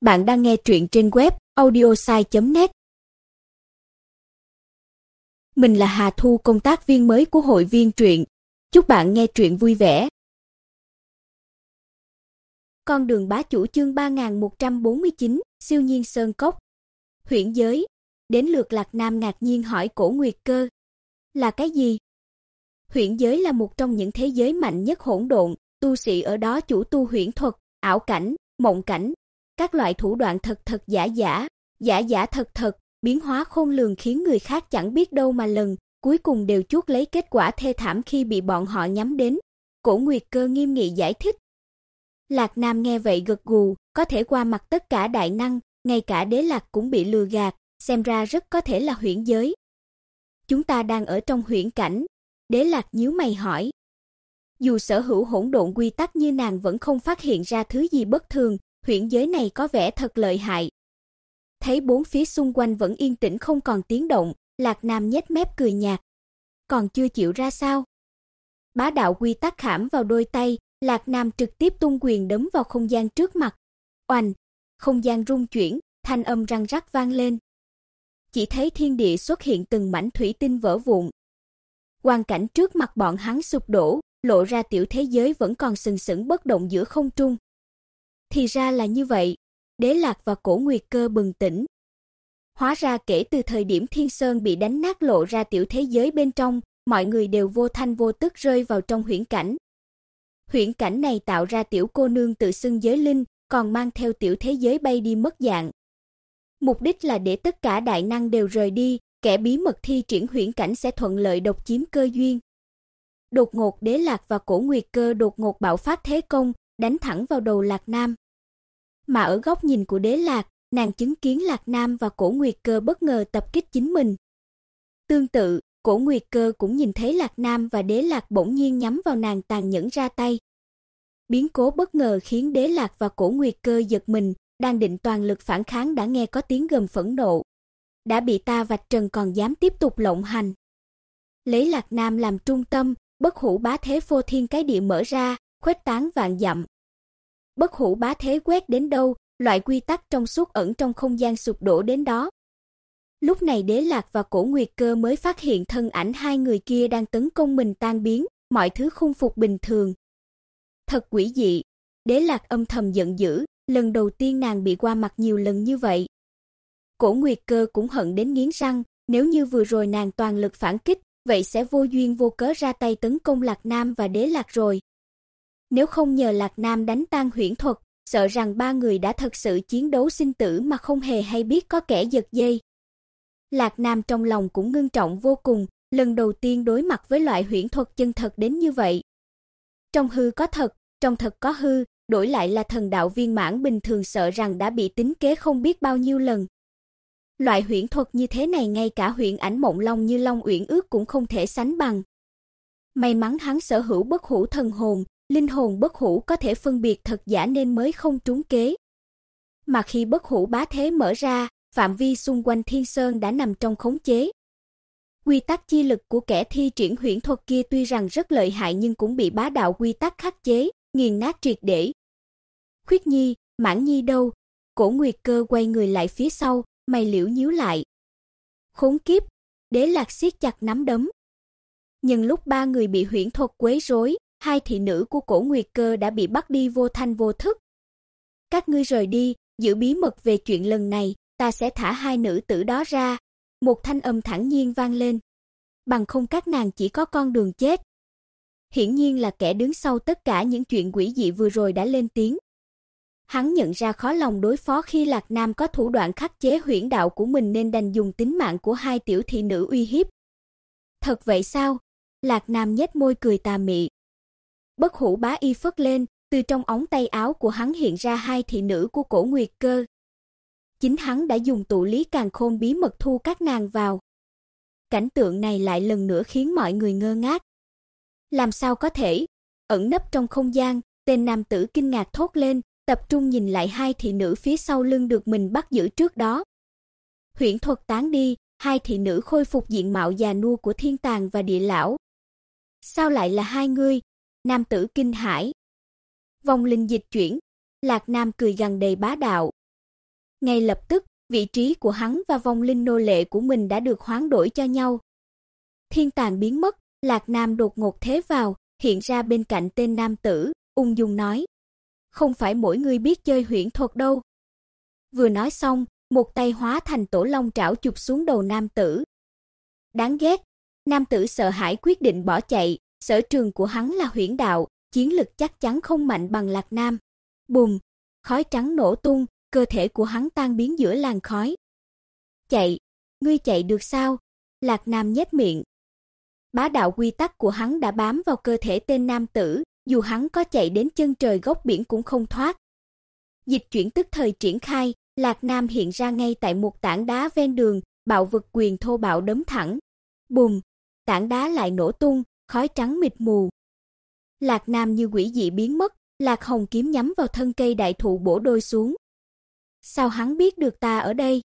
Bạn đang nghe truyện trên web audiosai.net. Mình là Hà Thu, công tác viên mới của hội viên truyện. Chúc bạn nghe truyện vui vẻ. Con đường bá chủ chương 3149, siêu nhiên sơn cốc. Huyễn giới. Đến lượt Lạc Nam ngạc nhiên hỏi Cổ Nguyệt Cơ. Là cái gì? Huyễn giới là một trong những thế giới mạnh nhất hỗn độn, tu sĩ ở đó chủ tu huyễn thuật, ảo cảnh, mộng cảnh, các loại thủ đoạn thật thật giả giả, giả giả thật thật, biến hóa khôn lường khiến người khác chẳng biết đâu mà lần, cuối cùng đều chuốc lấy kết quả thê thảm khi bị bọn họ nhắm đến. Cổ Nguyệt Cơ nghiêm nghị giải thích. Lạc Nam nghe vậy gật gù, có thể qua mặt tất cả đại năng, ngay cả Đế Lạc cũng bị lừa gạt, xem ra rất có thể là huyễn giới. Chúng ta đang ở trong huyễn cảnh. Đế Lạc nhíu mày hỏi. Dù sở hữu hỗn độn quy tắc như nàng vẫn không phát hiện ra thứ gì bất thường, huyễn giới này có vẻ thật lợi hại. Thấy bốn phía xung quanh vẫn yên tĩnh không còn tiếng động, Lạc Nam nhếch mép cười nhạt. Còn chưa chịu ra sao? Bá đạo quy tắc khảm vào đôi tay, Lạc Nam trực tiếp tung quyền đấm vào không gian trước mặt. Oành, không gian rung chuyển, thanh âm răng rắc vang lên. Chỉ thấy thiên địa xuất hiện từng mảnh thủy tinh vỡ vụn. Quang cảnh trước mặt bọn hắn sụp đổ, lộ ra tiểu thế giới vẫn còn sừng sững bất động giữa không trung. Thì ra là như vậy, Đế Lạc và Cổ Nguyệt Cơ bừng tỉnh. Hóa ra kể từ thời điểm Thiên Sơn bị đánh nát lộ ra tiểu thế giới bên trong, mọi người đều vô thanh vô tức rơi vào trong huyễn cảnh. Huyễn cảnh này tạo ra tiểu cô nương tự xưng giới linh, còn mang theo tiểu thế giới bay đi mất dạng. Mục đích là để tất cả đại năng đều rời đi, kẻ bí mật thi triển huyễn cảnh sẽ thuận lợi độc chiếm cơ duyên. Đột ngột Đế Lạc và Cổ Nguyệt Cơ đột ngột bạo phát thế công, đánh thẳng vào đầu Lạc Nam. Mà ở góc nhìn của Đế Lạc, nàng chứng kiến Lạc Nam và Cổ Nguyệt Cơ bất ngờ tập kích chính mình. Tương tự, Cổ Nguyệt Cơ cũng nhìn thấy Lạc Nam và Đế Lạc bỗng nhiên nhắm vào nàng tàn nhẫn ra tay. Biến cố bất ngờ khiến Đế Lạc và Cổ Nguyệt Cơ giật mình, đang định toàn lực phản kháng đã nghe có tiếng gầm phẫn nộ. Đã bị ta vạch trần còn dám tiếp tục lộng hành. Lấy Lạc Nam làm trung tâm, bất hủ bá thế phô thiên cái địa mở ra, khuếch tán vạn dặm. Bất hủ bá thế quét đến đâu, loại quy tắc trong suốt ẩn trong không gian sụp đổ đến đó. Lúc này Đế Lạc và Cổ Nguyệt Cơ mới phát hiện thân ảnh hai người kia đang tấn công mình tan biến, mọi thứ khôi phục bình thường. Thật quỷ dị, Đế Lạc âm thầm giận dữ, lần đầu tiên nàng bị qua mặt nhiều lần như vậy. Cổ Nguyệt Cơ cũng hận đến nghiến răng, nếu như vừa rồi nàng toàn lực phản kích, vậy sẽ vô duyên vô cớ ra tay tấn công Lạc Nam và Đế Lạc rồi. Nếu không nhờ Lạc Nam đánh tan huyễn thuật, sợ rằng ba người đã thật sự chiến đấu sinh tử mà không hề hay biết có kẻ giật dây. Lạc Nam trong lòng cũng ngưng trọng vô cùng, lần đầu tiên đối mặt với loại huyễn thuật chân thật đến như vậy. Trong hư có thật, trong thật có hư, đổi lại là thần đạo viên mãn bình thường sợ rằng đã bị tính kế không biết bao nhiêu lần. Loại huyễn thuật như thế này ngay cả huyễn ảnh mộng long như Long Uyển Ước cũng không thể sánh bằng. May mắn hắn sở hữu bất hủ thần hồn, linh hồn bất hủ có thể phân biệt thật giả nên mới không trúng kế. Mà khi bất hủ bá thế mở ra, phạm vi xung quanh Thiên Sơn đã nằm trong khống chế. Quy tắc chi lực của kẻ thi triển huyễn thuật kia tuy rằng rất lợi hại nhưng cũng bị bá đạo quy tắc khắc chế, nghiền nát triệt để. Khuyết Nhi, Mãn Nhi đâu? Cổ Nguyệt Cơ quay người lại phía sau, mày liễu nhíu lại. Khốn kiếp, Đế Lạc siết chặt nắm đấm. Nhưng lúc ba người bị huyễn thuật quấy rối, hai thị nữ của Cổ Nguyệt Cơ đã bị bắt đi vô thanh vô thức. Các ngươi rời đi, giữ bí mật về chuyện lần này, ta sẽ thả hai nữ tử đó ra. Một thanh âm thản nhiên vang lên. Bằng không các nàng chỉ có con đường chết. Hiển nhiên là kẻ đứng sau tất cả những chuyện quỷ dị vừa rồi đã lên tiếng. Hắn nhận ra khó lòng đối phó khi Lạc Nam có thủ đoạn khắc chế huyễn đạo của mình nên đành dùng tính mạng của hai tiểu thị nữ uy hiếp. Thật vậy sao? Lạc Nam nhếch môi cười tà mị. Bất hủ bá y phất lên, từ trong ống tay áo của hắn hiện ra hai thị nữ của Cổ Nguyệt Cơ. Chính hắn đã dùng tụ lý càn khôn bí mật thu các nàng vào. Cảnh tượng này lại lần nữa khiến mọi người ngơ ngác. Làm sao có thể? Ẩn nấp trong không gian, tên nam tử kinh ngạc thốt lên, tập trung nhìn lại hai thị nữ phía sau lưng được mình bắt giữ trước đó. Huyễn thuật tán đi, hai thị nữ khôi phục diện mạo già nua của Thiên Tàng và Địa Lão. Sao lại là hai ngươi? Nam tử kinh hãi. Vong linh dịch chuyển, Lạc Nam cười gằn đầy bá đạo. Ngay lập tức, vị trí của hắn và vong linh nô lệ của mình đã được hoán đổi cho nhau. Thiên tàn biến mất, Lạc Nam đột ngột thế vào, hiện ra bên cạnh tên nam tử, ung dung nói: "Không phải mỗi người biết chơi huyễn thuật đâu." Vừa nói xong, một tay hóa thành tổ long trảo chụp xuống đầu nam tử. Đáng ghét, nam tử sợ hãi quyết định bỏ chạy, sở trường của hắn là huyễn đạo, chiến lực chắc chắn không mạnh bằng Lạc Nam. Bùm, khói trắng nổ tung, cơ thể của hắn tan biến giữa làn khói. Chạy, ngươi chạy được sao? Lạc Nam nhếch miệng. Bá đạo quy tắc của hắn đã bám vào cơ thể tên nam tử, dù hắn có chạy đến chân trời góc biển cũng không thoát. Dịch chuyển tức thời triển khai, Lạc Nam hiện ra ngay tại một tảng đá ven đường, bạo vực quyền thô bạo đấm thẳng. Bùm, tảng đá lại nổ tung, khói trắng mịt mù. Lạc Nam như quỷ dị biến mất, Lạc Hồng kiếm nhắm vào thân cây đại thụ bổ đôi xuống. Sao hắn biết được ta ở đây?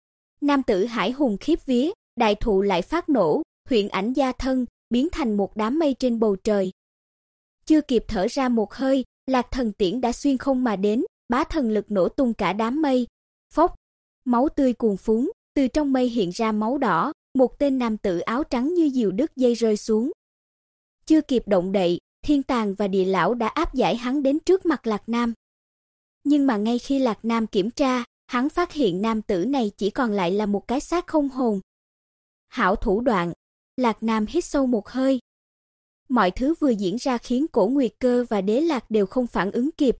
Nam tử hải hùng khiếp vía, đại thụ lại phát nổ, huyễn ảnh gia thân, biến thành một đám mây trên bầu trời. Chưa kịp thở ra một hơi, Lạc Thần Tiễn đã xuyên không mà đến, bá thần lực nổ tung cả đám mây. Phốc, máu tươi cuồn phún, từ trong mây hiện ra máu đỏ, một tên nam tử áo trắng như diều đứt dây rơi xuống. Chưa kịp động đậy, Thiên Tàng và Địa Lão đã áp giải hắn đến trước mặt Lạc Nam. Nhưng mà ngay khi Lạc Nam kiểm tra, hắn phát hiện nam tử này chỉ còn lại là một cái xác không hồn. Hảo thủ đoạn, Lạc Nam hít sâu một hơi. Mọi thứ vừa diễn ra khiến Cổ Nguyệt Cơ và Đế Lạc đều không phản ứng kịp.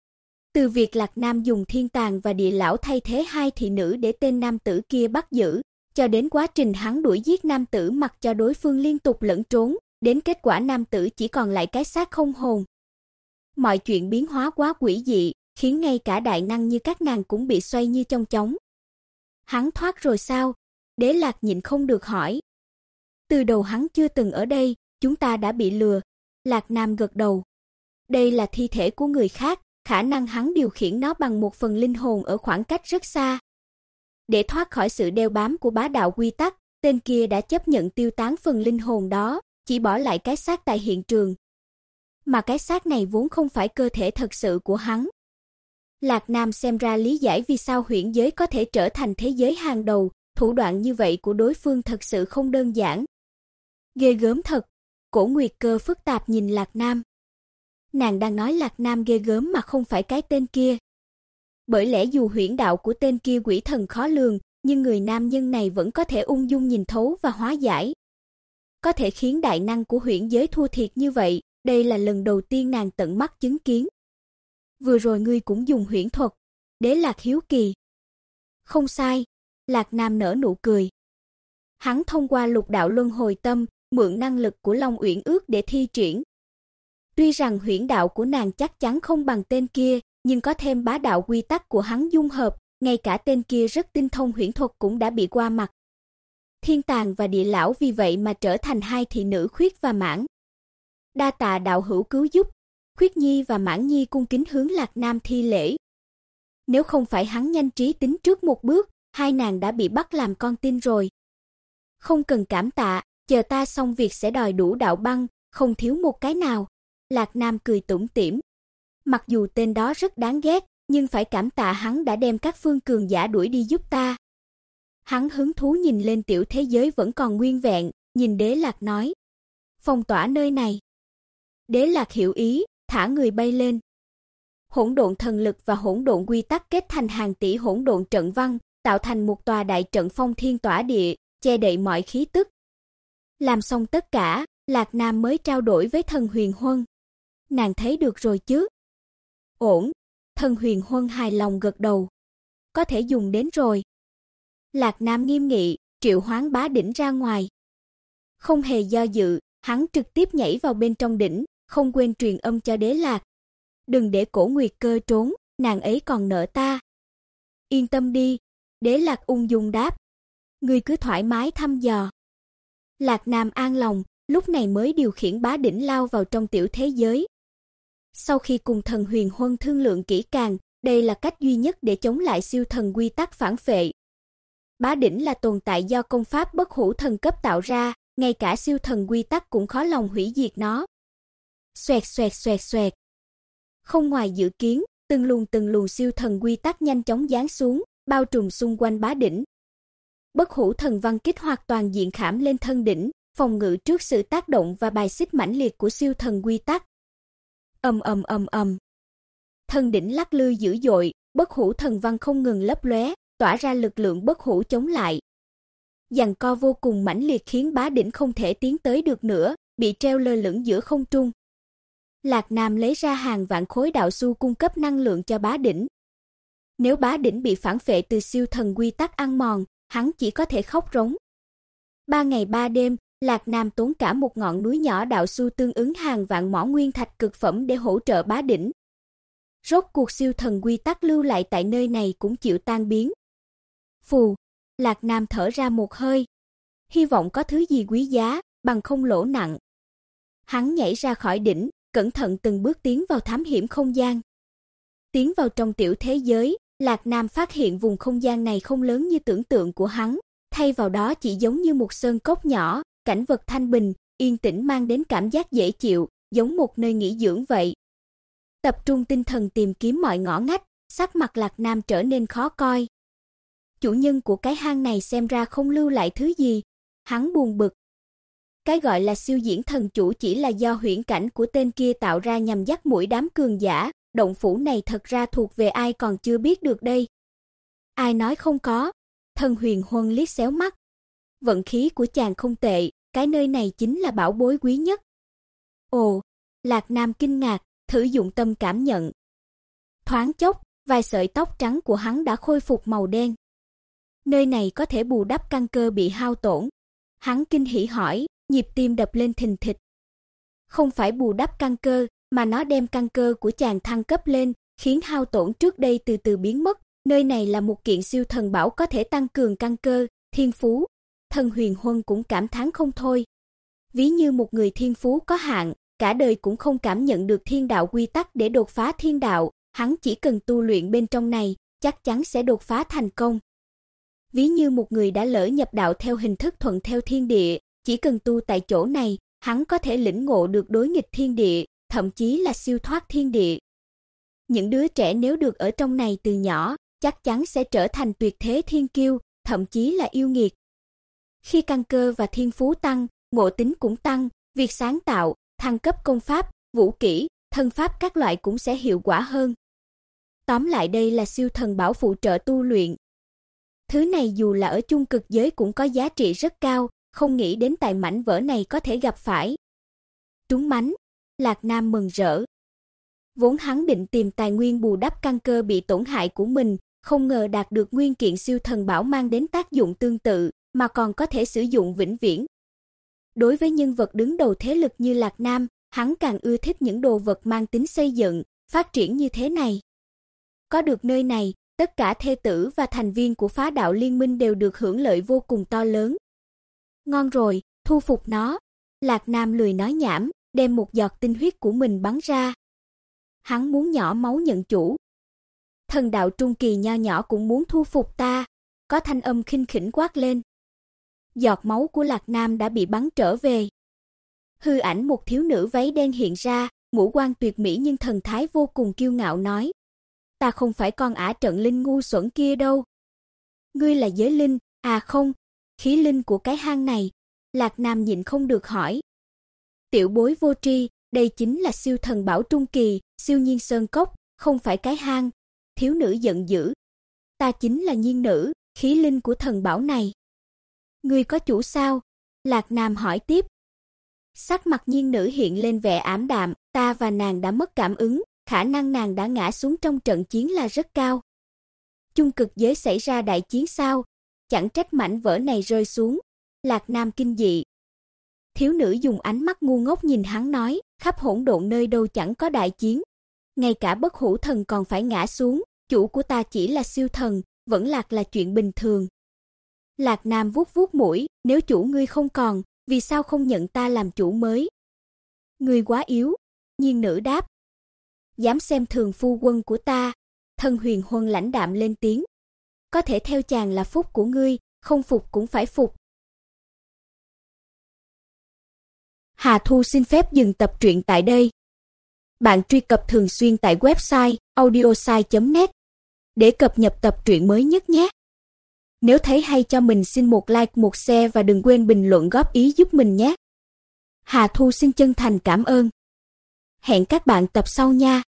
Từ việc Lạc Nam dùng Thiên Tàng và Địa Lão thay thế hai thị nữ để tên nam tử kia bắt giữ, cho đến quá trình hắn đuổi giết nam tử mặc cho đối phương liên tục lẫn trốn, đến kết quả nam tử chỉ còn lại cái xác không hồn. Mọi chuyện biến hóa quá quỷ dị, khiến ngay cả đại năng như các nàng cũng bị xoay như chong chóng. Hắn thoát rồi sao? Đế Lạc nhịn không được hỏi. Từ đầu hắn chưa từng ở đây, chúng ta đã bị lừa. Lạc Nam gật đầu. Đây là thi thể của người khác, khả năng hắn điều khiển nó bằng một phần linh hồn ở khoảng cách rất xa. Để thoát khỏi sự đeo bám của bá đạo quy tắc, tên kia đã chấp nhận tiêu tán phần linh hồn đó, chỉ bỏ lại cái xác tại hiện trường. Mà cái xác này vốn không phải cơ thể thật sự của hắn. Lạc Nam xem ra lý giải vì sao huyễn giới có thể trở thành thế giới hàng đầu, thủ đoạn như vậy của đối phương thật sự không đơn giản. Ghê gớm thật, Cổ Nguyệt Cơ phức tạp nhìn Lạc Nam. Nàng đang nói Lạc Nam ghê gớm mà không phải cái tên kia. Bởi lẽ dù huyễn đạo của tên kia quỷ thần khó lường, nhưng người nam nhân này vẫn có thể ung dung nhìn thấu và hóa giải. Có thể khiến đại năng của huyễn giới thua thiệt như vậy, đây là lần đầu tiên nàng tận mắt chứng kiến. Vừa rồi ngươi cũng dùng huyễn thuật, Đế Lạc hiếu kỳ. Không sai, Lạc Nam nở nụ cười. Hắn thông qua lục đạo luân hồi tâm, mượn năng lực của Long Uyển Ước để thi triển. Tuy rằng huyễn đạo của nàng chắc chắn không bằng tên kia, nhưng có thêm bá đạo quy tắc của hắn dung hợp, ngay cả tên kia rất tinh thông huyễn thuật cũng đã bị qua mặt. Thiên Tàng và Địa Lão vì vậy mà trở thành hai thị nữ Khuyết và Mãn. Đa tạ đạo hữu cứu giúp, Khuyết Nhi và Mãn Nhi cung kính hướng Lạc Nam thi lễ. Nếu không phải hắn nhanh trí tính trước một bước, hai nàng đã bị bắt làm con tin rồi. Không cần cảm tạ, chờ ta xong việc sẽ đòi đủ đạo băng, không thiếu một cái nào. Lạc Nam cười tủm tỉm. Mặc dù tên đó rất đáng ghét, nhưng phải cảm tạ hắn đã đem các phương cường giả đuổi đi giúp ta. Hắn hứng thú nhìn lên tiểu thế giới vẫn còn nguyên vẹn, nhìn Đế Lạc nói. Phong tỏa nơi này. Đế Lạc hiểu ý, thả người bay lên. Hỗn độn thần lực và hỗn độn quy tắc kết thành hàng tỷ hỗn độn trận văn, tạo thành một tòa đại trận phong thiên tỏa địa, che đậy mọi khí tức. Làm xong tất cả, Lạc Nam mới trao đổi với Thần Huyền Huân. Nàng thấy được rồi chứ? Ổn, Thần Huyền Huân hài lòng gật đầu. Có thể dùng đến rồi. Lạc Nam nghiêm nghị, triệu hoán bá đỉnh ra ngoài. Không hề do dự, hắn trực tiếp nhảy vào bên trong đỉnh, không quên truyền âm cho Đế Lạc. Đừng để Cổ Nguyệt Cơ trốn, nàng ấy còn nợ ta. Yên tâm đi, Đế Lạc ung dung đáp. Ngươi cứ thoải mái thăm dò. Lạc Nam an lòng, lúc này mới điều khiển bá đỉnh lao vào trong tiểu thế giới. Sau khi cùng Thần Huyền Huân thương lượng kỹ càng, đây là cách duy nhất để chống lại siêu thần quy tắc phản phệ. Bá đỉnh là tồn tại do công pháp bất hủ thần cấp tạo ra, ngay cả siêu thần quy tắc cũng khó lòng hủy diệt nó. Xoẹt xoẹt xoẹt xoẹt. Không ngoài dự kiến, từng luồng siêu thần quy tắc nhanh chóng giáng xuống, bao trùm xung quanh bá đỉnh. Bất hủ thần văn kích hoạt toàn diện khảm lên thân đỉnh, phòng ngự trước sự tác động và bài xích mãnh liệt của siêu thần quy tắc. Ầm ầm ầm ầm. Thân đỉnh lắc lư dữ dội, bất hủ thần văn không ngừng lấp lóe, tỏa ra lực lượng bất hủ chống lại. Giằng co vô cùng mãnh liệt khiến bá đỉnh không thể tiến tới được nữa, bị treo lơ lửng giữa không trung. Lạc Nam lấy ra hàng vạn khối đạo xu cung cấp năng lượng cho bá đỉnh. Nếu bá đỉnh bị phản phệ từ siêu thần quy tắc ăn mòn, hắn chỉ có thể khóc rống. 3 ngày 3 đêm, Lạc Nam tốn cả một ngọn núi nhỏ đạo xu tương ứng hàng vạn mỏ nguyên thạch cực phẩm để hỗ trợ bá đỉnh. Rốt cuộc siêu thần quy tắc lưu lại tại nơi này cũng chịu tan biến. Phù, Lạc Nam thở ra một hơi. Hy vọng có thứ gì quý giá, bằng không lỗ nặng. Hắn nhảy ra khỏi đỉnh, cẩn thận từng bước tiến vào thám hiểm không gian. Tiến vào trong tiểu thế giới, Lạc Nam phát hiện vùng không gian này không lớn như tưởng tượng của hắn, thay vào đó chỉ giống như một sơn cốc nhỏ, cảnh vật thanh bình, yên tĩnh mang đến cảm giác dễ chịu, giống một nơi nghỉ dưỡng vậy. Tập trung tinh thần tìm kiếm mọi ngõ ngách, sắc mặt Lạc Nam trở nên khó coi. Chủ nhân của cái hang này xem ra không lưu lại thứ gì, hắn buồn bực. Cái gọi là siêu diễn thần chủ chỉ là do huyễn cảnh của tên kia tạo ra nhằm dắt mũi đám cường giả, động phủ này thật ra thuộc về ai còn chưa biết được đây. Ai nói không có? Thân Huyền Huân liếc xéo mắt. Vận khí của chàng không tệ, cái nơi này chính là bảo bối quý nhất. Ồ, Lạc Nam kinh ngạc, thử dụng tâm cảm nhận. Thoáng chốc, vài sợi tóc trắng của hắn đã khôi phục màu đen. Nơi này có thể bù đắp căn cơ bị hao tổn. Hắn kinh hỉ hỏi, nhịp tim đập lên thình thịch. Không phải bù đắp căn cơ, mà nó đem căn cơ của chàng thăng cấp lên, khiến hao tổn trước đây từ từ biến mất. Nơi này là một kiện siêu thần bảo có thể tăng cường căn cơ, thiên phú. Thân Huyền Huân cũng cảm thán không thôi. Ví như một người thiên phú có hạn, cả đời cũng không cảm nhận được thiên đạo quy tắc để đột phá thiên đạo, hắn chỉ cần tu luyện bên trong này, chắc chắn sẽ đột phá thành công. Ví như một người đã lỡ nhập đạo theo hình thức thuận theo thiên địa, chỉ cần tu tại chỗ này, hắn có thể lĩnh ngộ được đối nghịch thiên địa, thậm chí là siêu thoát thiên địa. Những đứa trẻ nếu được ở trong này từ nhỏ, chắc chắn sẽ trở thành tuyệt thế thiên kiêu, thậm chí là yêu nghiệt. Khi căn cơ và thiên phú tăng, ngộ tính cũng tăng, việc sáng tạo, thăng cấp công pháp, vũ kỹ, thân pháp các loại cũng sẽ hiệu quả hơn. Tóm lại đây là siêu thần bảo phụ trợ tu luyện. Thứ này dù là ở chung cực giới cũng có giá trị rất cao, không nghĩ đến tại mảnh vỡ này có thể gặp phải. Trúng mánh, Lạc Nam mừng rỡ. Vốn hắn định tìm tài nguyên bù đắp căn cơ bị tổn hại của mình, không ngờ đạt được nguyên kiện siêu thần bảo mang đến tác dụng tương tự, mà còn có thể sử dụng vĩnh viễn. Đối với nhân vật đứng đầu thế lực như Lạc Nam, hắn càng ưa thích những đồ vật mang tính xây dựng, phát triển như thế này. Có được nơi này, tất cả thê tử và thành viên của phá đạo liên minh đều được hưởng lợi vô cùng to lớn. Ngon rồi, thu phục nó. Lạc Nam lười nói nhảm, đem một giọt tinh huyết của mình bắn ra. Hắn muốn nhỏ máu nhận chủ. Thần đạo trung kỳ nho nhỏ cũng muốn thu phục ta. Có thanh âm khinh khỉnh quát lên. Giọt máu của Lạc Nam đã bị bắn trở về. Hư ảnh một thiếu nữ váy đen hiện ra, ngũ quan tuyệt mỹ nhưng thần thái vô cùng kiêu ngạo nói. Ta không phải con ả trận linh ngu xuẩn kia đâu. Ngươi là giới linh, à không, khí linh của cái hang này. Lạc Nam nhịn không được hỏi. Tiểu bối vô tri, đây chính là siêu thần bảo trung kỳ, siêu nhiên sơn cốc, không phải cái hang. Thiếu nữ giận dữ. Ta chính là nhiên nữ, khí linh của thần bảo này. Ngươi có chủ sao? Lạc Nam hỏi tiếp. Sắc mặt nhiên nữ hiện lên vẻ ảm đạm, ta và nàng đã mất cảm ứng, khả năng nàng đã ngã xuống trong trận chiến là rất cao. Chung cực giới xảy ra đại chiến sao? Chẳng trách mảnh vỡ này rơi xuống. Lạc Nam kinh dị. Thiếu nữ dùng ánh mắt ngu ngốc nhìn hắn nói, khắp hỗn độn nơi đâu chẳng có đại chiến. Ngay cả bất hủ thần còn phải ngã xuống, chủ của ta chỉ là siêu thần, vẫn lạc là chuyện bình thường. Lạc Nam vuốt vuốt mũi, nếu chủ ngươi không còn, vì sao không nhận ta làm chủ mới? Ngươi quá yếu, nhiên nữ đáp. Dám xem thường phu quân của ta. Thân Huyền Huân lãnh đạm lên tiếng. Có thể theo chàng là phúc của ngươi, không phục cũng phải phục. Hà Thu xin phép dừng tập truyện tại đây. Bạn truy cập thường xuyên tại website audiosai.net để cập nhật tập truyện mới nhất nhé. Nếu thấy hay cho mình xin một like, một share và đừng quên bình luận góp ý giúp mình nhé. Hà Thu xin chân thành cảm ơn. Hẹn các bạn tập sau nha.